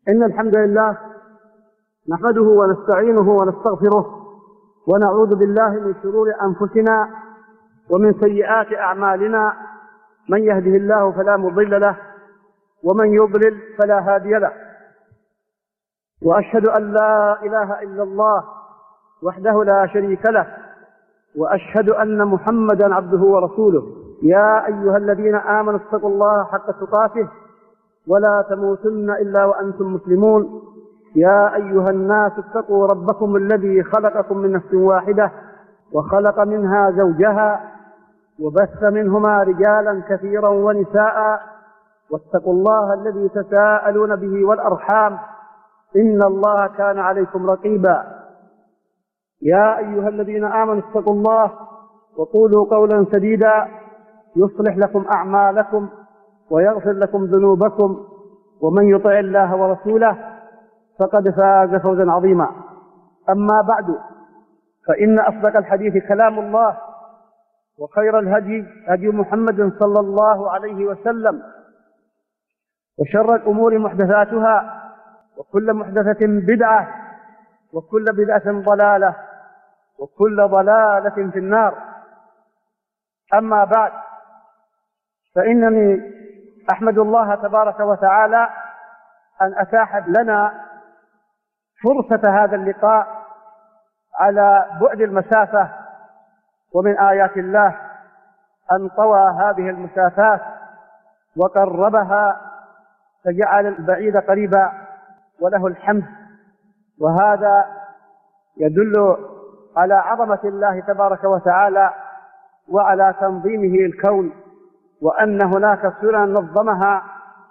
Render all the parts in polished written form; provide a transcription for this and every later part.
إن الحمد لله نحمده ونستعينه ونستغفره ونعوذ بالله من شرور أنفسنا ومن سيئات أعمالنا. من يهده الله فلا مضل له ومن يضلل فلا هادي له، وأشهد أن لا إله إلا الله وحده لا شريك له، وأشهد أن محمدا عبده ورسوله. يا أيها الذين آمنوا اتقوا الله حق تقاته ولا تموتن إلا وأنتم مسلمون. يا أيها الناس اتقوا ربكم الذي خلقكم من نفس واحدة وخلق منها زوجها وبث منهما رجالا كثيرا ونساء، واتقوا الله الذي تساءلون به والأرحام إن الله كان عليكم رقيبا. يا أيها الذين آمنوا اتقوا الله وقولوا قولا سديدا يصلح لكم أعمالكم ويغفر لكم ذنوبكم، ومن يطع الله ورسوله فقد فاز فوزا عظيما. أما بعد، فإن أصدق الحديث كلام الله، وخير الهدي هدي محمد صلى الله عليه وسلم، وشر الأمور محدثاتها، وكل محدثة بدعة، وكل بدعة ضلالة، وكل ضلالة في النار. أما بعد، فإنني أحمد الله تبارك وتعالى أن أتاح لنا فرصة هذا اللقاء على بعد المسافة، ومن آيات الله أن طوى هذه المسافات وقربها فجعل البعيد قريبا، وله الحمد. وهذا يدل على عظمة الله تبارك وتعالى وعلى تنظيمه الكون، وأن هناك سنن نظمها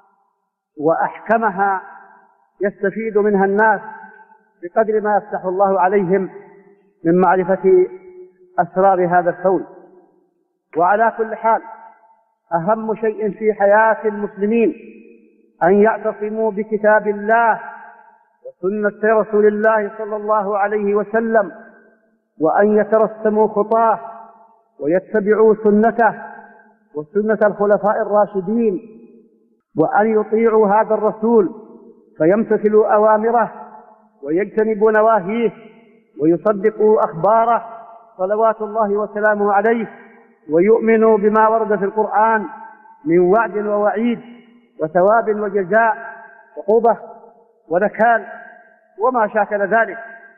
وأحكمها يستفيد منها الناس بقدر ما يفتح الله عليهم من معرفة أسرار هذا الكون. وعلى كل حال، أهم شيء في حياة المسلمين أن يعتصموا بكتاب الله وسنة رسول الله صلى الله عليه وسلم، وأن يترسموا خطاه ويتبعوا سنته وسنة الخلفاء الراشدين، وأن يطيعوا هذا الرسول فيمتثلوا أوامره ويجتنبوا نواهيه ويصدقوا أخباره صلوات الله وسلامه عليه، ويؤمنوا بما ورد في القرآن من وعد ووعيد وثواب وجزاء وعقوبة ونكال وما شاكل ذلك.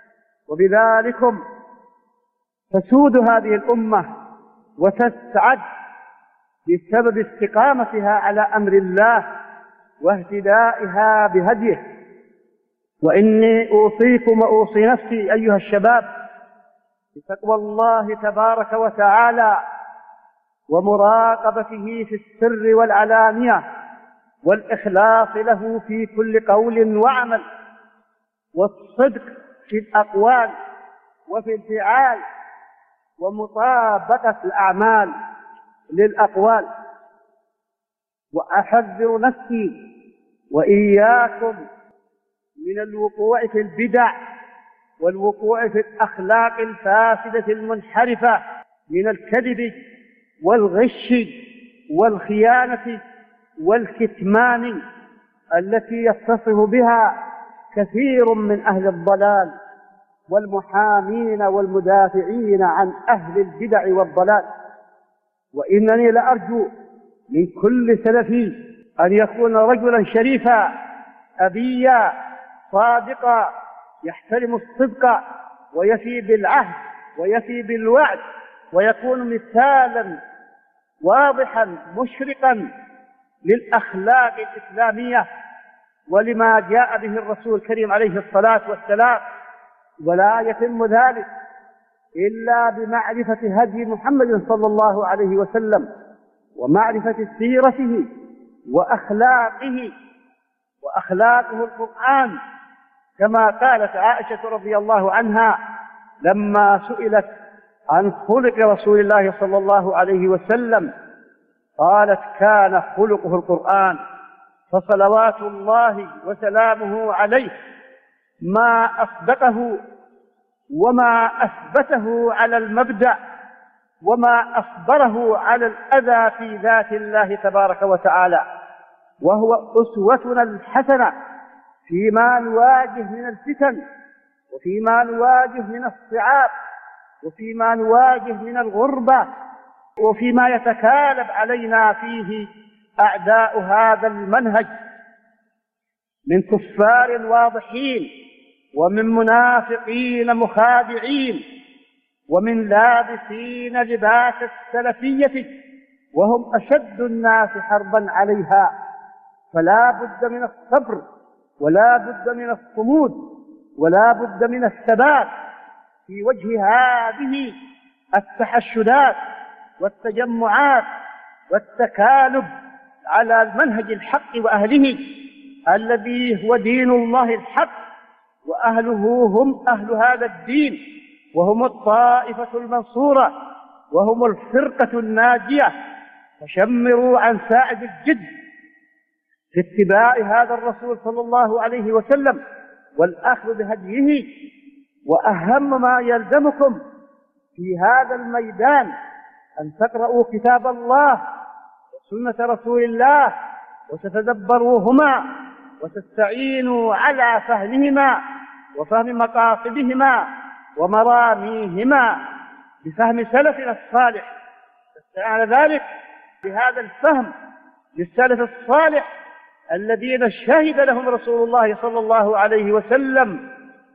وبذلكم تسود هذه الأمة وتسعد بسبب استقامتها على أمر الله واهتدائها بهديه. وإني أوصيكم وأوصي نفسي أيها الشباب بتقوى الله تبارك وتعالى ومراقبته في السر والعلانية، والإخلاص له في كل قول وعمل، والصدق في الأقوال وفي الفعال، ومطابقة الأعمال للأقوال. وأحذر نفسي وإياكم من الوقوع في البدع والوقوع في الأخلاق الفاسدة المنحرفة من الكذب والغش والخيانة والكتمان التي يتصف بها كثير من أهل الضلال والمحامين والمدافعين عن أهل البدع والضلال. وإنني لأرجو من كل سلفي أن يكون رجلا شريفا أبيا صادقا يحترم الصدق ويفي بالعهد ويفي بالوعد، ويكون مثالا واضحا مشرقا للأخلاق الإسلامية ولما جاء به الرسول الكريم عليه الصلاة والسلام. ولا يتم ذلك إلا بمعرفة هدي محمد صلى الله عليه وسلم ومعرفة سيرته وأخلاقه القرآن، كما قالت عائشة رضي الله عنها لما سئلت عن خلق رسول الله صلى الله عليه وسلم قالت: كان خلقه القرآن. فصلوات الله وسلامه عليه ما أصدقه وما أثبته على المبدأ وما أصبره على الأذى في ذات الله تبارك وتعالى، وهو أسوتنا الحسنة فيما نواجه من الفتن، وفيما نواجه من الصعاب، وفيما نواجه من الغربة، وفيما يتكالب علينا فيه أعداء هذا المنهج من كفار واضحين، ومن منافقين مخادعين، ومن لابسين لباس السلفية وهم أشد الناس حربا عليها. فلا بد من الصبر، ولا بد من الصمود، ولا بد من الثبات في وجه هذه التحشدات والتجمعات والتكالب على المنهج الحق وأهله، الذي هو دين الله الحق، وأهله هم أهل هذا الدين، وهم الطائفة المنصورة، وهم الفرقة الناجية. فشمروا عن ساعد الجد في اتباع هذا الرسول صلى الله عليه وسلم والأخذ بهديه. وأهم ما يلزمكم في هذا الميدان أن تقرأوا كتاب الله وسنة رسول الله، وتتدبروهما، وتستعينوا على فهمهما وفهم مقاصدهما ومراميهما بفهم سلفنا الصالح. تستعين على ذلك بهذا الفهم للسلف الصالح الذين شهد لهم رسول الله صلى الله عليه وسلم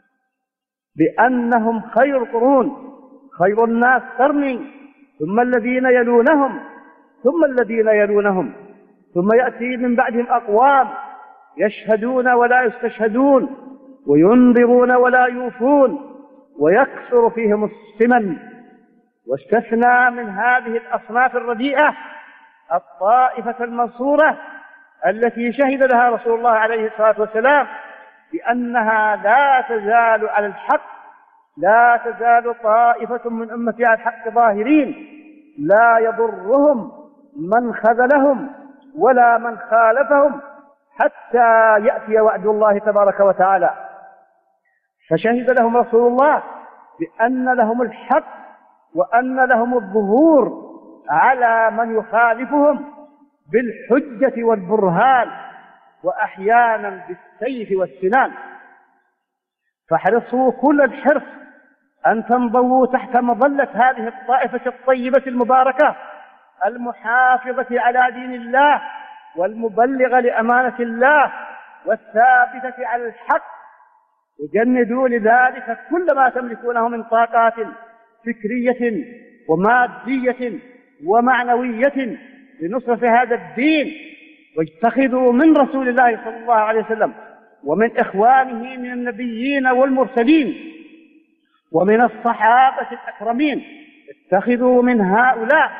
بأنهم خير القرون، خير الناس قرني، ثم الذين يلونهم، ثم الذين يلونهم، ثم يأتي من بعدهم أقوام يشهدون ولا يستشهدون، وينذرون ولا يوفون، ويكثر فيهم السمن. واستثنى من هذه الأصناف الرديئة الطائفة المنصورة التي شهد لها رسول الله عليه الصلاة والسلام بأنها لا تزال على الحق، لا تزال طائفة من أمتي على الحق ظاهرين، لا يضرهم من خذلهم ولا من خالفهم حتى يأتي وعد الله تبارك وتعالى. فشهد لهم رسول الله بأن لهم الحق، وأن لهم الظهور على من يخالفهم بالحجة والبرهان، وأحيانا بالسيف والسنان. فاحرصوا كل الحرص أن تنضووا تحت مظلة هذه الطائفة الطيبة المباركة المحافظة على دين الله، والمبلغة لأمانة الله، والثابتة على الحق. وجندوا لذلك كل ما تملكونه من طاقات فكرية ومادية ومعنوية لنصرة هذا الدين، واجتخذوا من رسول الله صلى الله عليه وسلم ومن إخوانه من النبيين والمرسلين ومن الصحابة الأكرمين، اتخذوا من هؤلاء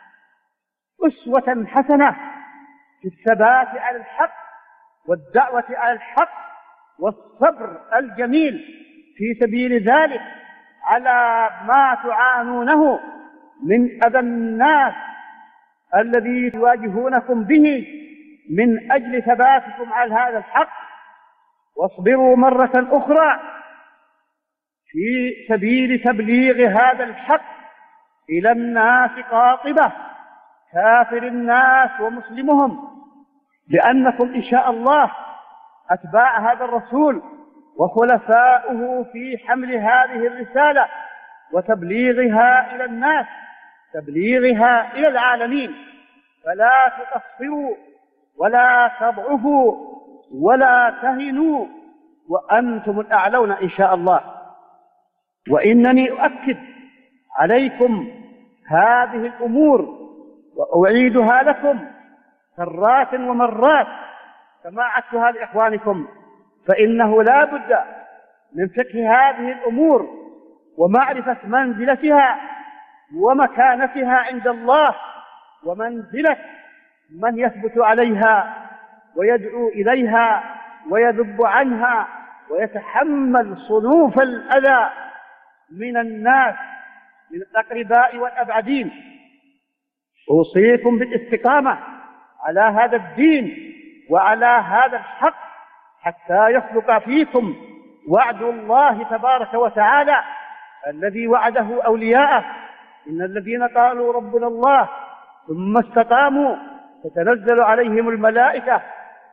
أسوة حسنة في الثبات على الحق والدعوة على الحق والصبر الجميل في سبيل ذلك على ما تعانونه من أذى الناس الذي يواجهونكم به من أجل ثباتكم على هذا الحق. واصبروا مرة أخرى في سبيل تبليغ هذا الحق إلى الناس قاطبة، كافر الناس ومسلمهم، لأنكم إن شاء الله أتباع هذا الرسول وخلفاؤه في حمل هذه الرسالة وتبليغها إلى الناس، تبليغها إلى العالمين. فلا تقصروا ولا تضعفوا ولا تهنوا، وأنتم الأعلون إن شاء الله. وإنني أؤكد عليكم هذه الأمور وأعيدها لكم كرات ومرات كما عدتها لإخوانكم، فإنه لا بد من فقه هذه الأمور ومعرفة منزلتها ومكانتها عند الله، ومنزلة من يثبت عليها ويدعو إليها ويذب عنها ويتحمل صنوف الأذى من الناس من الأقرباء والأبعدين. أوصيكم بالاستقامة على هذا الدين وعلى هذا الحق حتى يصدق فيكم وعد الله تبارك وتعالى الذي وعده أولياءه: إن الذين قالوا ربنا الله ثم استقاموا تتنزل عليهم الملائكة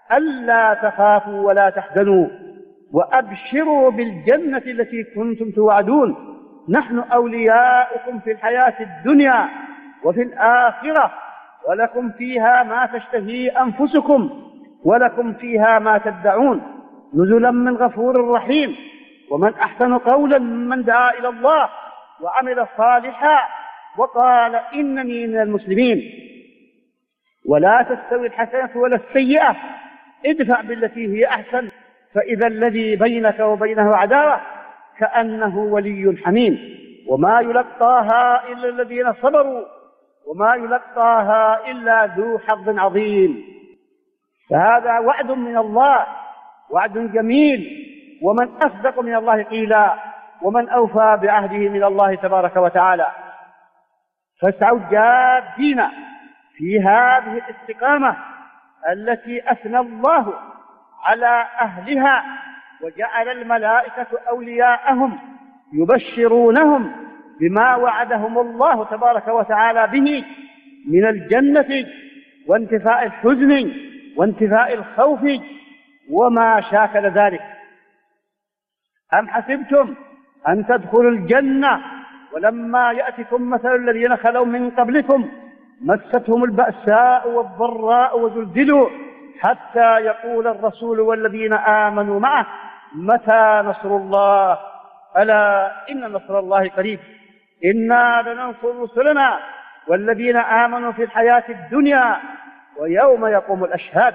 ألا تخافوا ولا تحزنوا وأبشروا بالجنة التي كنتم توعدون نحن أولياؤكم في الحياة الدنيا وفي الآخرة ولكم فيها ما تشتهي أنفسكم ولكم فيها ما تدعون نزلا من غفور رحيم. ومن أحسن قولا ممن دعا إلى الله وعمل صالحا وقال إنني من المسلمين. ولا تستوي الحسنة ولا السيئة ادفع بالتي هي أحسن فإذا الذي بينك وبينه عداوة كأنه ولي حميم. وما يلقاها إلا الذين صبروا وما يلقاها إلا ذو حظ عظيم. فهذا وعد من الله، وعد جميل، ومن أصدق من الله قيلا ومن أوفى بعهده من الله تبارك وتعالى. فاسعوا جادين في هذه الاستقامة التي أثنى الله على أهلها وجعل الملائكة أولياءهم يبشرونهم بما وعدهم الله تبارك وتعالى به من الجنة وانتفاء الحزن وانتفاء الخوف وما شاكل ذلك. أم حسبتم أن تدخلوا الجنة ولما يأتكم مثل الذين خلوا من قبلكم مستهم البأساء والضراء وزلزلوا حتى يقول الرسول والذين آمنوا معه متى نصر الله ألا إن نصر الله قريب إنا لننصر رسلنا والذين آمنوا في الحياة الدنيا ويوم يقوم الأشهاد.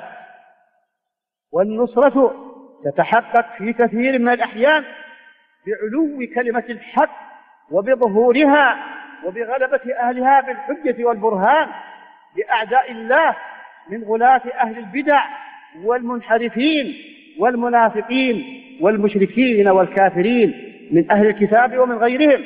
والنصرة تتحقق في كثير من الأحيان بعلو كلمة الحق وبظهورها وبغلبة أهلها بالحجة والبرهان لأعداء الله من غلاة أهل البدع والمنحرفين والمنافقين والمشركين والكافرين من أهل الكتاب ومن غيرهم.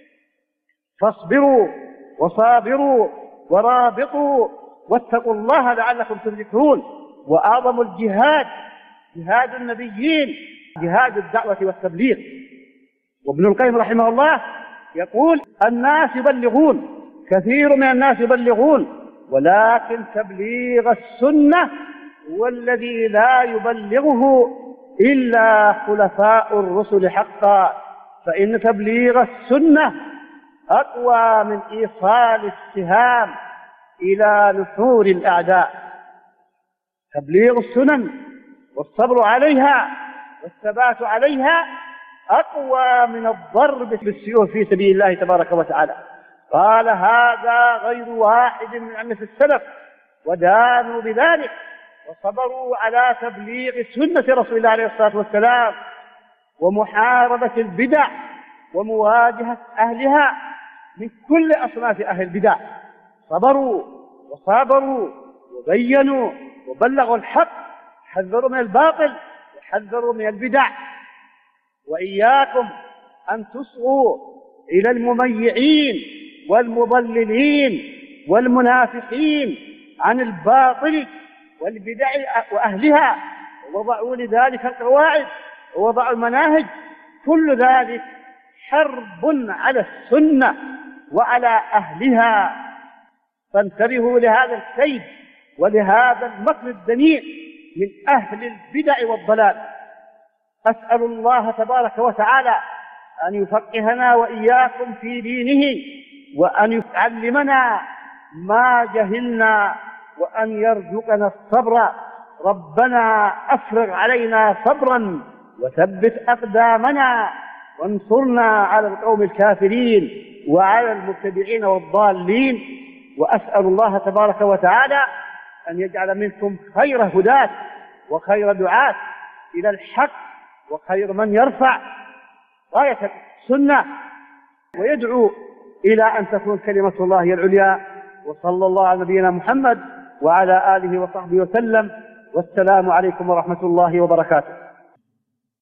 فاصبروا وصابروا ورابطوا واتقوا الله لعلكم تفلحون. وأعظم الجهاد جهاد النبيين جهاد الدعوة والتبليغ. وابن القيم رحمه الله يقول الناس يبلغون كثير من الناس يبلغون ولكن تبليغ السنة والذي لا يبلغه إلا خلفاء الرسل حقا فإن تبليغ السنة أقوى من إيصال السهام إلى نحور الأعداء. تبليغ السنن والصبر عليها والثبات عليها أقوى من الضرب بالسيوف في سبيل الله تبارك وتعالى. قال هذا غير واحد من أئمة السلف ودانوا بذلك وصبروا على تبليغ سنة رسول الله عليه الصلاة والسلام ومحاربة البدع ومواجهة أهلها من كل أصناف أهل البدع. صبروا وصابروا وبينوا وبلغوا الحق حذروا من الباطل وحذروا من البدع. وإياكم أن تصغوا إلى المميعين والمضللين والمنافقين عن الباطل والبدع وأهلها ووضعوا لذلك القواعد ووضعوا المناهج. كل ذلك حرب على السنة وعلى أهلها. فانتبهوا لهذا الكيد ولهذا المكر الدنيء من أهل البدع والضلال. أسأل الله تبارك وتعالى أن يفقهنا وإياكم في دينه وأن يعلمنا ما جهلنا وأن يرزقنا الصبر. ربنا أفرغ علينا صبرا وثبت أقدامنا وانصرنا على القوم الكافرين وعلى المبتدعين والضالين. وأسأل الله تبارك وتعالى أن يجعل منكم خير هداة وخير دعاة إلى الحق وخير من يرفع راية السنة ويدعو إلى أن تكون كلمة الله هي العليا. وصلى الله على نبينا محمد وعلى آله وصحبه وسلم. والسلام عليكم ورحمة الله وبركاته.